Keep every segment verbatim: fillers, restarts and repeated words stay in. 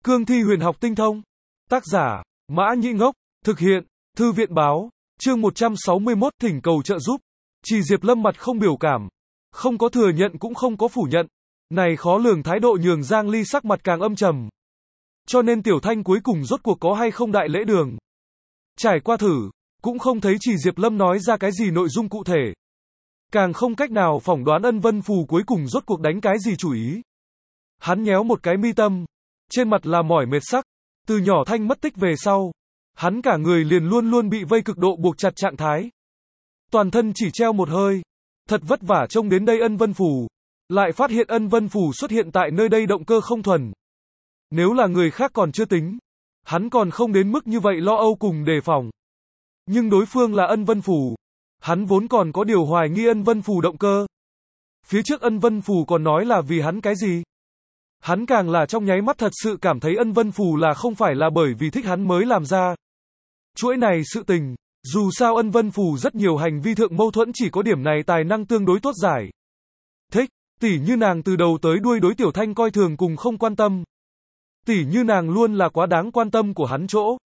Cương thi huyền học tinh thông. Tác giả, Mã Nhĩ Ngốc. Thực hiện, Thư viện báo. Chương một trăm sáu mươi mốt thỉnh cầu trợ giúp. Chỉ Diệp Lâm mặt không biểu cảm. Không có thừa nhận cũng không có phủ nhận. Này khó lường thái độ nhường Giang Ly sắc mặt càng âm trầm. Cho nên Tiểu Thanh cuối cùng rốt cuộc có hay không đại lễ đường. Trải qua thử, cũng không thấy Chỉ Diệp Lâm nói ra cái gì nội dung cụ thể. Càng không cách nào phỏng đoán Ân Vân Phù cuối cùng rốt cuộc đánh cái gì chủ ý. Hắn nhéo một cái mi tâm. Trên mặt là mỏi mệt sắc. Từ nhỏ Thanh mất tích về sau. Hắn cả người liền luôn luôn bị vây cực độ buộc chặt trạng thái. Toàn thân chỉ treo một hơi. Thật vất vả trông đến đây Ân Vân Phù. Lại phát hiện Ân Vân Phù xuất hiện tại nơi đây động cơ không thuần. Nếu là người khác còn chưa tính. Hắn còn không đến mức như vậy lo âu cùng đề phòng. Nhưng đối phương là Ân Vân Phù. Hắn vốn còn có điều hoài nghi Ân Vân Phù động cơ. Phía trước Ân Vân Phù còn nói là vì hắn cái gì? Hắn càng là trong nháy mắt thật sự cảm thấy Ân Vân Phù là không phải là bởi vì thích hắn mới làm ra. Chuỗi này sự tình, dù sao Ân Vân Phù rất nhiều hành vi thượng mâu thuẫn chỉ có điểm này tài năng tương đối tốt giải. Thích, tỉ như nàng từ đầu tới đuôi đối Tiểu Thanh coi thường cùng không quan tâm. Tỉ như nàng luôn là quá đáng quan tâm của hắn chỗ.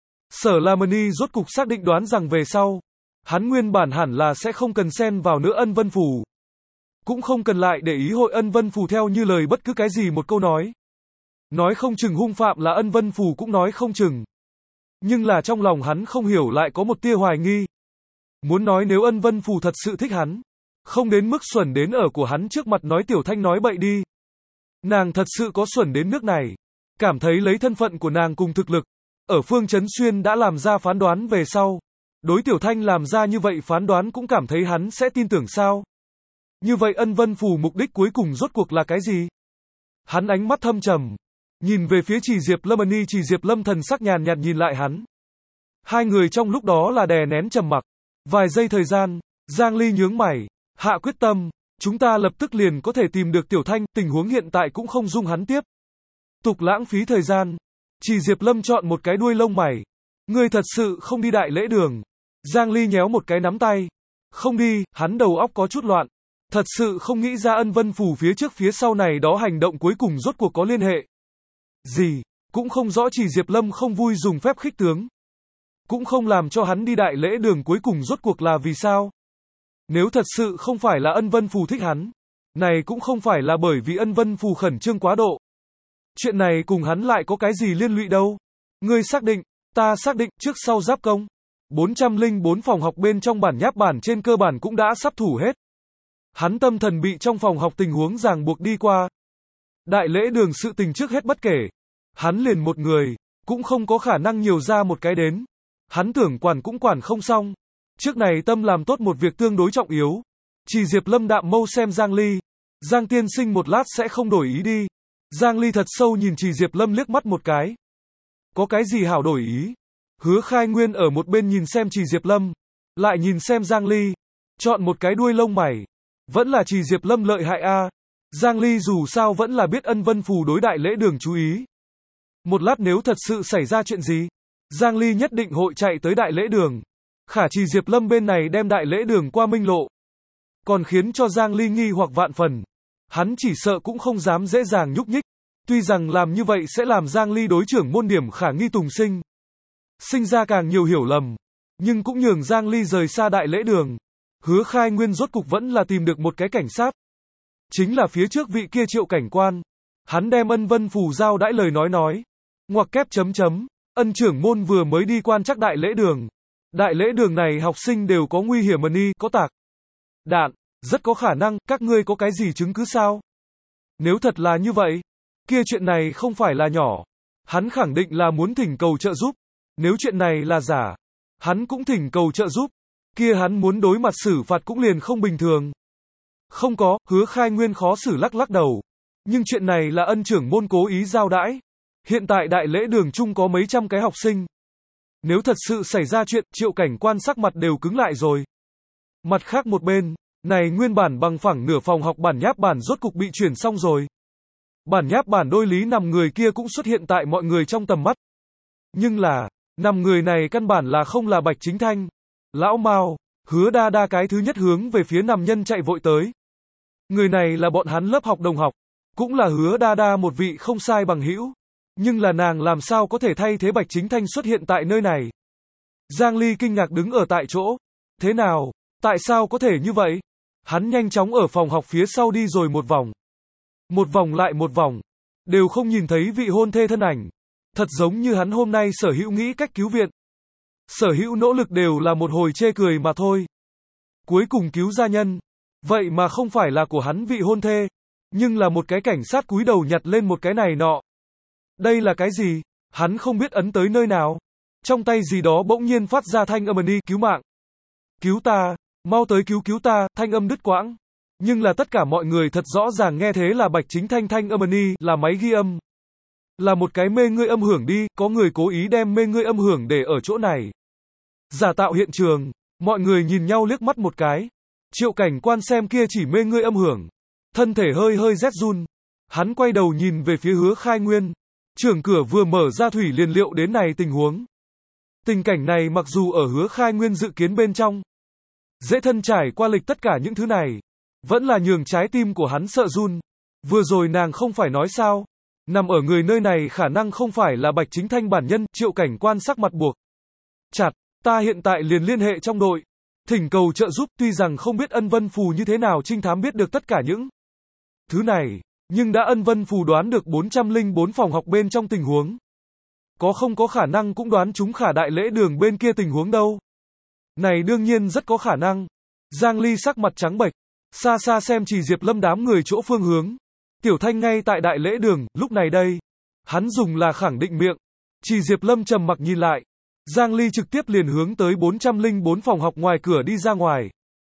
Sở Lamani rốt cục xác định đoán rằng về sau, hắn nguyên bản hẳn là sẽ không cần xen vào nữa Ân Vân Phù. Cũng không cần lại để ý hội Ân Vân Phù theo như lời bất cứ cái gì một câu nói. Nói không chừng hung phạm là Ân Vân Phù cũng nói không chừng. Nhưng là trong lòng hắn không hiểu lại có một tia hoài nghi. Muốn nói nếu Ân Vân Phù thật sự thích hắn, không đến mức xuẩn đến ở của hắn trước mặt nói Tiểu Thanh nói bậy đi. Nàng thật sự có xuẩn đến nước này. Cảm thấy lấy thân phận của nàng cùng thực lực, ở Phương Chấn Xuyên đã làm ra phán đoán về sau. Đối Tiểu Thanh làm ra như vậy phán đoán cũng cảm thấy hắn sẽ tin tưởng sao. Như vậy Ân Vân Phù mục đích cuối cùng rốt cuộc là cái gì? Hắn ánh mắt thâm trầm. Nhìn về phía Chỉ Diệp Lâm Ani, Chỉ Diệp Lâm thần sắc nhàn nhạt nhìn lại hắn. Hai người trong lúc đó là đè nén trầm mặc. Vài giây thời gian, Giang Ly nhướng mày, hạ quyết tâm, chúng ta lập tức liền có thể tìm được Tiểu Thanh, tình huống hiện tại cũng không dung hắn tiếp tục lãng phí thời gian. Chỉ Diệp Lâm chọn một cái đuôi lông mày. Ngươi thật sự không đi đại lễ đường. Giang Ly nhéo một cái nắm tay. Không đi, hắn đầu óc có chút loạn. Thật sự không nghĩ ra Ân Vân Phù phía trước phía sau này đó hành động cuối cùng rốt cuộc có liên hệ gì, cũng không rõ. Chỉ Diệp Lâm không vui dùng phép khích tướng. Cũng không làm cho hắn đi đại lễ đường cuối cùng rốt cuộc là vì sao. Nếu thật sự không phải là Ân Vân Phù thích hắn, này cũng không phải là bởi vì Ân Vân Phù khẩn trương quá độ. Chuyện này cùng hắn lại có cái gì liên lụy đâu. Ngươi xác định, ta xác định, trước sau giáp công. bốn trăm lẻ bốn phòng học bên trong bản nháp bản trên cơ bản cũng đã sắp thủ hết. Hắn tâm thần bị trong phòng học tình huống ràng buộc đi qua. Đại lễ đường sự tình trước hết bất kể. Hắn liền một người, cũng không có khả năng nhiều ra một cái đến. Hắn tưởng quản cũng quản không xong. Trước này tâm làm tốt một việc tương đối trọng yếu. Chỉ Diệp Lâm đạm mâu xem Giang Ly. Giang tiên sinh một lát sẽ không đổi ý đi. Giang Ly thật sâu nhìn Chỉ Diệp Lâm liếc mắt một cái. Có cái gì hảo đổi ý? Hứa Khai Nguyên ở một bên nhìn xem Chỉ Diệp Lâm, lại nhìn xem Giang Ly, chọn một cái đuôi lông mày. Vẫn là Chỉ Diệp Lâm lợi hại a. Giang Ly dù sao vẫn là biết Ân Vân Phù đối đại lễ đường chú ý. Một lát nếu thật sự xảy ra chuyện gì, Giang Ly nhất định hội chạy tới đại lễ đường. Khả Chỉ Diệp Lâm bên này đem đại lễ đường qua minh lộ, còn khiến cho Giang Ly nghi hoặc vạn phần. Hắn chỉ sợ cũng không dám dễ dàng nhúc nhích. Tuy rằng làm như vậy sẽ làm Giang Ly đối trưởng môn Điểm Khả nghi tùng sinh. Sinh ra càng nhiều hiểu lầm. Nhưng cũng nhường Giang Ly rời xa đại lễ đường. Hứa Khai Nguyên rốt cục vẫn là tìm được một cái cảnh sát. Chính là phía trước vị kia Triệu cảnh quan. Hắn đem Ân Vân Phù giao đãi lời nói nói. Ngoặc kép chấm chấm. Ân trưởng môn vừa mới đi quan chắc đại lễ đường. Đại lễ đường này học sinh đều có nguy hiểm ân y, có tạc đạn. Rất có khả năng, các ngươi có cái gì chứng cứ sao? Nếu thật là như vậy, kia chuyện này không phải là nhỏ. Hắn khẳng định là muốn thỉnh cầu trợ giúp. Nếu chuyện này là giả, hắn cũng thỉnh cầu trợ giúp. Kia hắn muốn đối mặt xử phạt cũng liền không bình thường. Không có, Hứa Khai Nguyên khó xử lắc lắc đầu. Nhưng chuyện này là Ân trưởng môn cố ý giao đãi. Hiện tại đại lễ đường chung có mấy trăm cái học sinh. Nếu thật sự xảy ra chuyện, Triệu cảnh quan sắc mặt đều cứng lại rồi. Mặt khác một bên, này nguyên bản bằng phẳng nửa phòng học bản nháp bản rốt cục bị chuyển xong rồi. Bản nháp bản đôi lý nằm người kia cũng xuất hiện tại mọi người trong tầm mắt. Nhưng là, nằm người này căn bản là không là Bạch Chính Thanh. Lão Mao, Hứa Đa Đa cái thứ nhất hướng về phía nằm nhân chạy vội tới. Người này là bọn hắn lớp học đồng học, cũng là Hứa Đa Đa một vị không sai bằng hữu. Nhưng là nàng làm sao có thể thay thế Bạch Chính Thanh xuất hiện tại nơi này? Giang Ly kinh ngạc đứng ở tại chỗ. Thế nào? Tại sao có thể như vậy? Hắn nhanh chóng ở phòng học phía sau đi rồi một vòng. Một vòng lại một vòng. Đều không nhìn thấy vị hôn thê thân ảnh. Thật giống như hắn hôm nay Sở Hữu nghĩ cách cứu viện. Sở Hữu nỗ lực đều là một hồi chê cười mà thôi. Cuối cùng cứu gia nhân. Vậy mà không phải là của hắn vị hôn thê. Nhưng là một cái cảnh sát cúi đầu nhặt lên một cái này nọ. Đây là cái gì? Hắn không biết ấn tới nơi nào. Trong tay gì đó bỗng nhiên phát ra thanh âm đi cứu mạng. Cứu ta, mau tới cứu cứu ta, thanh âm đứt quãng. Nhưng là tất cả mọi người thật rõ ràng nghe thế là Bạch Chính Thanh thanh âm đi, là máy ghi âm. Là một cái mê ngươi âm hưởng đi, có người cố ý đem mê ngươi âm hưởng để ở chỗ này. Giả tạo hiện trường, mọi người nhìn nhau liếc mắt một cái. Triệu Cảnh Quan xem kia chỉ mê ngươi âm hưởng. Thân thể hơi hơi rét run. Hắn quay đầu nhìn về phía Hứa Khai Nguyên. Trưởng cửa vừa mở ra thủy liền liệu đến này tình huống. Tình cảnh này mặc dù ở Hứa Khai Nguyên dự kiến bên trong. Dễ thân trải qua lịch tất cả những thứ này. Vẫn là nhường trái tim của hắn sợ run. Vừa rồi nàng không phải nói sao. Nằm ở người nơi này khả năng không phải là Bạch Chính Thanh bản nhân. Triệu Cảnh Quan sắc mặt buộc chặt. Ta hiện tại liền liên hệ trong đội. Thỉnh cầu trợ giúp, tuy rằng không biết Ân Vân Phù như thế nào trinh thám biết được tất cả những thứ này. Nhưng đã Ân Vân Phù đoán được bốn trăm lẻ bốn phòng học bên trong tình huống. Có không có khả năng cũng đoán chúng Khả Đại Lễ Đường bên kia tình huống đâu. Này đương nhiên rất có khả năng. Giang Ly sắc mặt trắng bệch. Xa xa xem Chỉ Diệp Lâm đám người chỗ phương hướng. Tiểu Thanh ngay tại Đại Lễ Đường, lúc này đây. Hắn dùng là khẳng định miệng. Chỉ Diệp Lâm trầm mặc nhìn lại. Giang Ly trực tiếp liền hướng tới bốn trăm lẻ bốn phòng học ngoài cửa đi ra ngoài.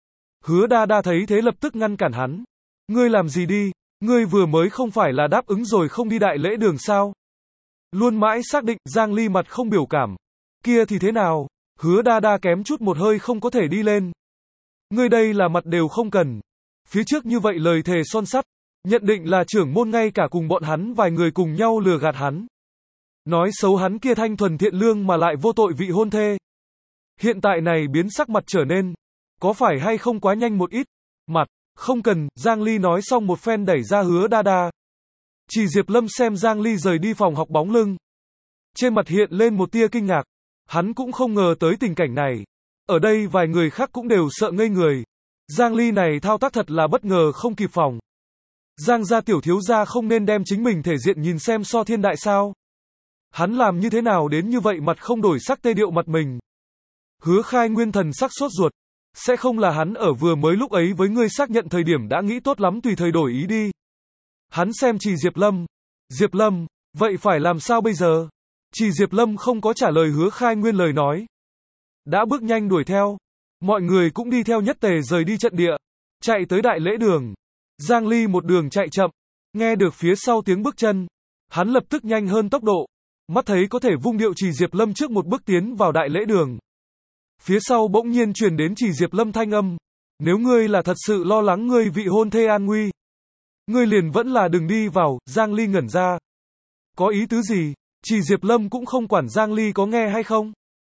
Hứa Đa Đa thấy thế lập tức ngăn cản hắn. Ngươi làm gì đi? Ngươi vừa mới không phải là đáp ứng rồi không đi Đại Lễ Đường sao? Luôn mãi xác định, Giang Ly mặt không biểu cảm. Kia thì thế nào? Hứa Đa Đa kém chút một hơi không có thể đi lên. Ngươi đây là mặt đều không cần. Phía trước như vậy lời thề son sắt. Nhận định là trưởng môn ngay cả cùng bọn hắn vài người cùng nhau lừa gạt hắn. Nói xấu hắn kia thanh thuần thiện lương mà lại vô tội vị hôn thê. Hiện tại này biến sắc mặt trở nên. Có phải hay không quá nhanh một ít? Mặt, không cần, Giang Ly nói xong một phen đẩy ra Hứa Đa Đa. Chỉ Diệp Lâm xem Giang Ly rời đi phòng học bóng lưng. Trên mặt hiện lên một tia kinh ngạc. Hắn cũng không ngờ tới tình cảnh này. Ở đây vài người khác cũng đều sợ ngây người. Giang Ly này thao tác thật là bất ngờ không kịp phòng. Giang gia tiểu thiếu gia không nên đem chính mình thể diện nhìn xem so thiên đại sao. Hắn làm như thế nào đến như vậy mặt không đổi sắc tê điệu mặt mình. Hứa Khai Nguyên thần sắc sốt ruột. Sẽ không là hắn ở vừa mới lúc ấy với ngươi xác nhận thời điểm đã nghĩ tốt lắm tùy thời đổi ý đi. Hắn xem Chỉ Diệp Lâm. Diệp Lâm, vậy phải làm sao bây giờ? Chỉ Diệp Lâm không có trả lời Hứa Khai Nguyên lời nói. Đã bước nhanh đuổi theo. Mọi người cũng đi theo nhất tề rời đi trận địa. Chạy tới Đại Lễ Đường. Giang Ly một đường chạy chậm. Nghe được phía sau tiếng bước chân. Hắn lập tức nhanh hơn tốc độ. Mắt thấy có thể vung điệu Chỉ Diệp Lâm trước một bước tiến vào Đại Lễ Đường. Phía sau bỗng nhiên truyền đến Chỉ Diệp Lâm thanh âm. Nếu ngươi là thật sự lo lắng ngươi vị hôn thê an nguy. Ngươi liền vẫn là đừng đi vào. Giang Ly ngẩn ra. Có ý tứ gì? Chỉ Diệp Lâm cũng không quản Giang Ly có nghe hay không.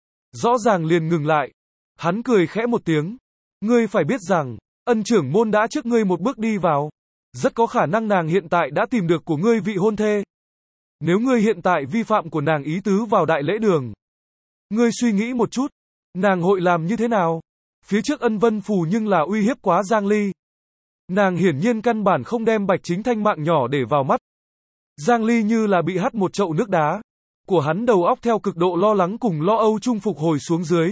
Rõ ràng liền ngừng lại. Hắn cười khẽ một tiếng. Ngươi phải biết rằng, Ân trưởng môn đã trước ngươi một bước đi vào. Rất có khả năng nàng hiện tại đã tìm được của ngươi vị hôn thê. Nếu ngươi hiện tại vi phạm của nàng ý tứ vào Đại Lễ Đường. Ngươi suy nghĩ một chút. Nàng hội làm như thế nào? Phía trước Ân Vân Phù nhưng là uy hiếp quá Giang Ly. Nàng hiển nhiên căn bản không đem Bạch Chính Thanh mạng nhỏ để vào mắt. Giang Ly như là bị hắt một chậu nước đá. Của hắn đầu óc theo cực độ lo lắng cùng lo âu chung phục hồi xuống dưới.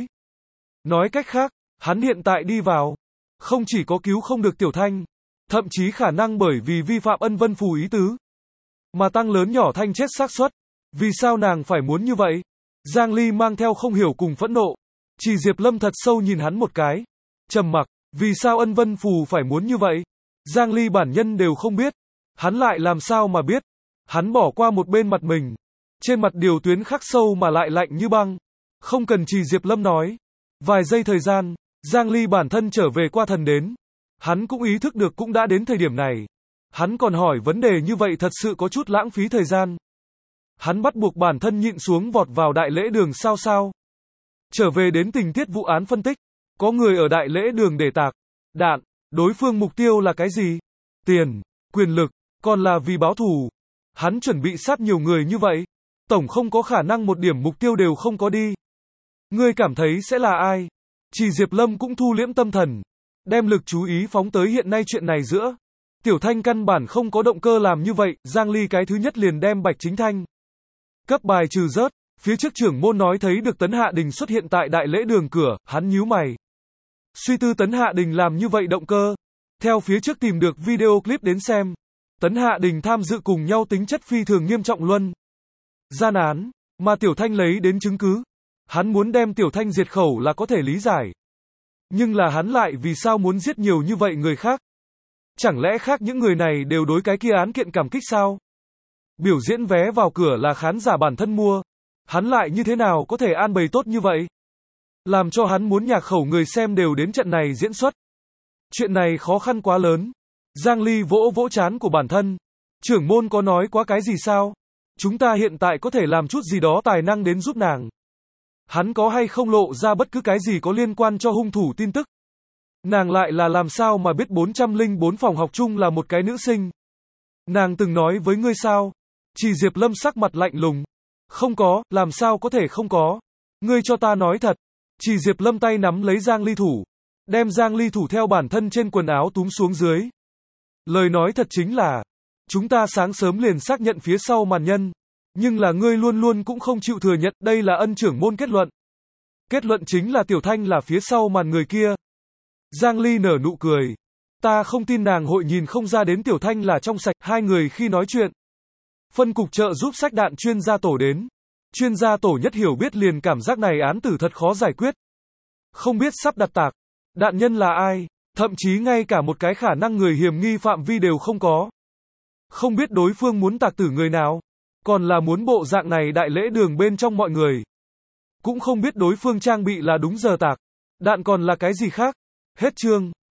Nói cách khác, hắn hiện tại đi vào. Không chỉ có cứu không được Tiểu Thanh. Thậm chí khả năng bởi vì vi phạm Ân Vân Phù ý tứ. Mà tăng lớn nhỏ Thanh chết xác suất. Vì sao nàng phải muốn như vậy? Giang Ly mang theo không hiểu cùng phẫn nộ. Chỉ Diệp Lâm thật sâu nhìn hắn một cái. Trầm mặc, vì sao Ân Vân Phù phải muốn như vậy? Giang Ly bản nhân đều không biết. Hắn lại làm sao mà biết? Hắn bỏ qua một bên mặt mình. Trên mặt điều tuyến khắc sâu mà lại lạnh như băng. Không cần Chỉ Diệp Lâm nói. Vài giây thời gian, Giang Ly bản thân trở về qua thần đến. Hắn cũng ý thức được cũng đã đến thời điểm này. Hắn còn hỏi vấn đề như vậy thật sự có chút lãng phí thời gian. Hắn bắt buộc bản thân nhịn xuống vọt vào Đại Lễ Đường sao sao. Trở về đến tình tiết vụ án phân tích. Có người ở Đại Lễ Đường để tạc đạn. Đối phương mục tiêu là cái gì? Tiền, quyền lực, còn là vì báo thù. Hắn chuẩn bị sát nhiều người như vậy. Tổng không có khả năng một điểm mục tiêu đều không có đi. Ngươi cảm thấy sẽ là ai? Chỉ Diệp Lâm cũng thu liễm tâm thần. Đem lực chú ý phóng tới hiện nay chuyện này giữa. Tiểu Thanh căn bản không có động cơ làm như vậy, Giang Ly cái thứ nhất liền đem Bạch Chính Thanh cấp bài trừ rớt. Phía trước trưởng môn nói thấy được Tấn Hạ Đình xuất hiện tại đại lễ đường cửa, hắn nhíu mày. Suy tư Tấn Hạ Đình làm như vậy động cơ. Theo phía trước tìm được video clip đến xem. Tấn Hạ Đình tham dự cùng nhau tính chất phi thường nghiêm trọng luân gian án, mà Tiểu Thanh lấy đến chứng cứ. Hắn muốn đem Tiểu Thanh diệt khẩu là có thể lý giải. Nhưng là hắn lại vì sao muốn giết nhiều như vậy người khác? Chẳng lẽ khác những người này đều đối cái kia án kiện cảm kích sao? Biểu diễn vé vào cửa là khán giả bản thân mua. Hắn lại như thế nào có thể an bày tốt như vậy? Làm cho hắn muốn nhạc khẩu người xem đều đến trận này diễn xuất. Chuyện này khó khăn quá lớn. Giang Ly vỗ vỗ trán của bản thân. Trưởng môn có nói quá cái gì sao? Chúng ta hiện tại có thể làm chút gì đó tài năng đến giúp nàng. Hắn có hay không lộ ra bất cứ cái gì có liên quan cho hung thủ tin tức? Nàng lại là làm sao mà biết bốn trăm lẻ bốn phòng học chung là một cái nữ sinh? Nàng từng nói với ngươi sao? Chỉ Diệp Lâm sắc mặt lạnh lùng. Không có, làm sao có thể không có? Ngươi cho ta nói thật. Chỉ Diệp Lâm tay nắm lấy Giang Ly thủ. Đem Giang Ly thủ theo bản thân trên quần áo túm xuống dưới. Lời nói thật chính là, chúng ta sáng sớm liền xác nhận phía sau màn nhân. Nhưng là ngươi luôn luôn cũng không chịu thừa nhận, đây là ân trưởng môn kết luận. Kết luận chính là Tiểu Thanh là phía sau màn người kia. Giang Ly nở nụ cười. Ta không tin nàng hội nhìn không ra đến Tiểu Thanh là trong sạch. Hai người khi nói chuyện. Phân cục trợ giúp sách đạn chuyên gia tổ đến. Chuyên gia tổ nhất hiểu biết liền cảm giác này án tử thật khó giải quyết. Không biết sắp đặt tạc. Đạn nhân là ai? Thậm chí ngay cả một cái khả năng người hiểm nghi phạm vi đều không có. Không biết đối phương muốn tạc tử người nào. Còn là muốn bộ dạng này đại lễ đường bên trong mọi người. Cũng không biết đối phương trang bị là đúng giờ tạc. Đạn còn là cái gì khác. Hết chương.